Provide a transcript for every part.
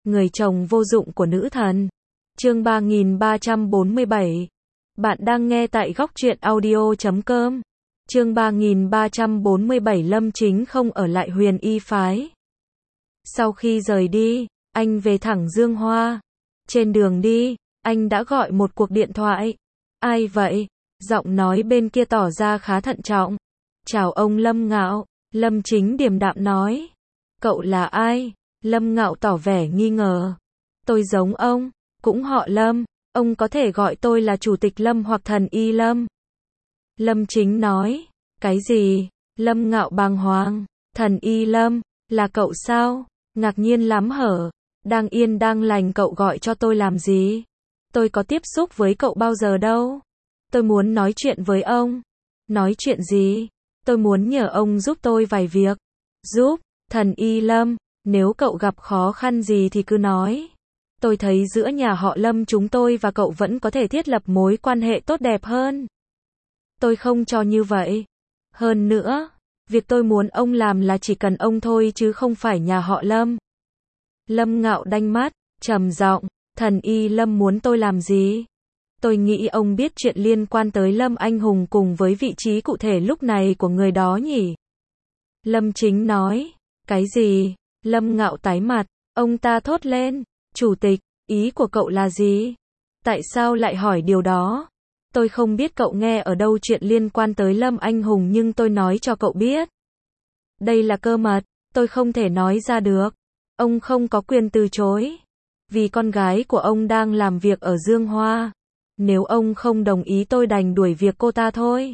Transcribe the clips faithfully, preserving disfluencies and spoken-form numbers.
Người chồng vô dụng của nữ thần. Chương ba nghìn ba trăm bốn mươi bảy. Bạn đang nghe tại góc truyện audio chấm com. Chương ba nghìn ba trăm bốn mươi bảy. Lâm Chính không ở lại Huyền Y phái. Sau khi rời đi, anh về thẳng Dương Hoa. Trên đường đi, anh đã gọi một cuộc điện thoại. Ai vậy? Giọng nói bên kia tỏ ra khá thận trọng. Chào ông Lâm Ngạo. Lâm Chính điềm đạm nói. Cậu là ai? Lâm Ngạo tỏ vẻ nghi ngờ. Tôi giống ông, cũng họ Lâm, ông có thể gọi tôi là Chủ tịch Lâm hoặc Thần Y Lâm. Lâm Chính nói. Cái gì? Lâm Ngạo bàng hoàng. Thần Y Lâm, là cậu sao? Ngạc nhiên lắm hở. Đang yên đang lành cậu gọi cho tôi làm gì? Tôi có tiếp xúc với cậu bao giờ đâu. Tôi muốn nói chuyện với ông. Nói chuyện gì? Tôi muốn nhờ ông giúp tôi vài việc. Giúp? Thần Y Lâm, nếu cậu gặp khó khăn gì thì cứ nói. Tôi thấy giữa nhà họ Lâm chúng tôi và cậu vẫn có thể thiết lập mối quan hệ tốt đẹp hơn. Tôi không cho như vậy. Hơn nữa, việc tôi muốn ông làm là chỉ cần ông thôi chứ không phải nhà họ Lâm. Lâm Ngạo đanh mắt, trầm giọng, Thần Y Lâm muốn tôi làm gì? Tôi nghĩ ông biết chuyện liên quan tới Lâm Anh Hùng cùng với vị trí cụ thể lúc này của người đó nhỉ? Lâm Chính nói. Cái gì? Lâm Ngạo tái mặt, ông ta thốt lên. Chủ tịch, ý của cậu là gì? Tại sao lại hỏi điều đó? Tôi không biết cậu nghe ở đâu chuyện liên quan tới Lâm Anh Hùng nhưng tôi nói cho cậu biết. Đây là cơ mật, tôi không thể nói ra được. Ông không có quyền từ chối. Vì con gái của ông đang làm việc ở Dương Hoa. Nếu ông không đồng ý tôi đành đuổi việc cô ta thôi.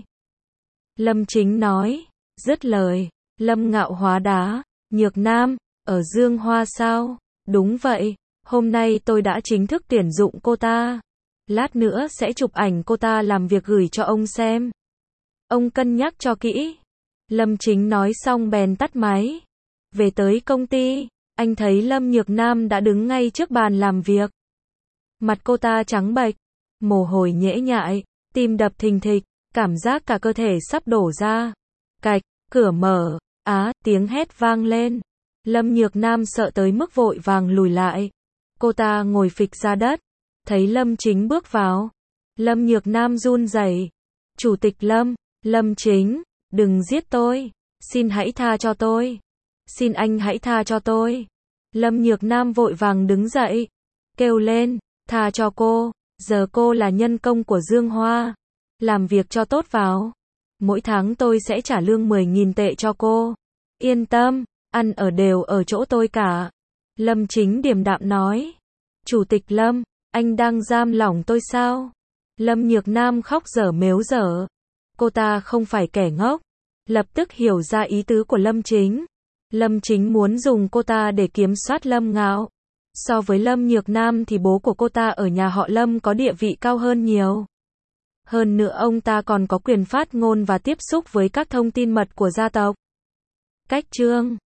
Lâm Chính nói. Dứt lời, Lâm Ngạo hóa đá. Nhược Nam, ở Dương Hoa sao? Đúng vậy, hôm nay tôi đã chính thức tuyển dụng cô ta. Lát nữa sẽ chụp ảnh cô ta làm việc gửi cho ông xem. Ông cân nhắc cho kỹ. Lâm Chính nói xong bèn tắt máy. Về tới công ty, anh thấy Lâm Nhược Nam đã đứng ngay trước bàn làm việc. Mặt cô ta trắng bệch, mồ hôi nhễ nhại, tim đập thình thịch, cảm giác cả cơ thể sắp đổ ra. Cạch, cửa mở. Á, tiếng hét vang lên. Lâm Nhược Nam sợ tới mức vội vàng lùi lại. Cô ta ngồi phịch ra đất. Thấy Lâm Chính bước vào. Lâm Nhược Nam run rẩy. Chủ tịch Lâm, Lâm Chính, đừng giết tôi. Xin hãy tha cho tôi. Xin anh hãy tha cho tôi. Lâm Nhược Nam vội vàng đứng dậy. Kêu lên, tha cho cô. Giờ cô là nhân công của Dương Hoa. Làm việc cho tốt vào. Mỗi tháng tôi sẽ trả lương mười nghìn tệ cho cô. Yên tâm, ăn ở đều ở chỗ tôi cả. Lâm Chính điềm đạm nói. Chủ tịch Lâm, anh đang giam lỏng tôi sao? Lâm Nhược Nam khóc dở mếu dở. Cô ta không phải kẻ ngốc. Lập tức hiểu ra ý tứ của Lâm Chính. Lâm Chính muốn dùng cô ta để kiểm soát Lâm Ngạo. So với Lâm Nhược Nam thì bố của cô ta ở nhà họ Lâm có địa vị cao hơn nhiều. Hơn nữa ông ta còn có quyền phát ngôn và tiếp xúc với các thông tin mật của gia tộc. Cách chương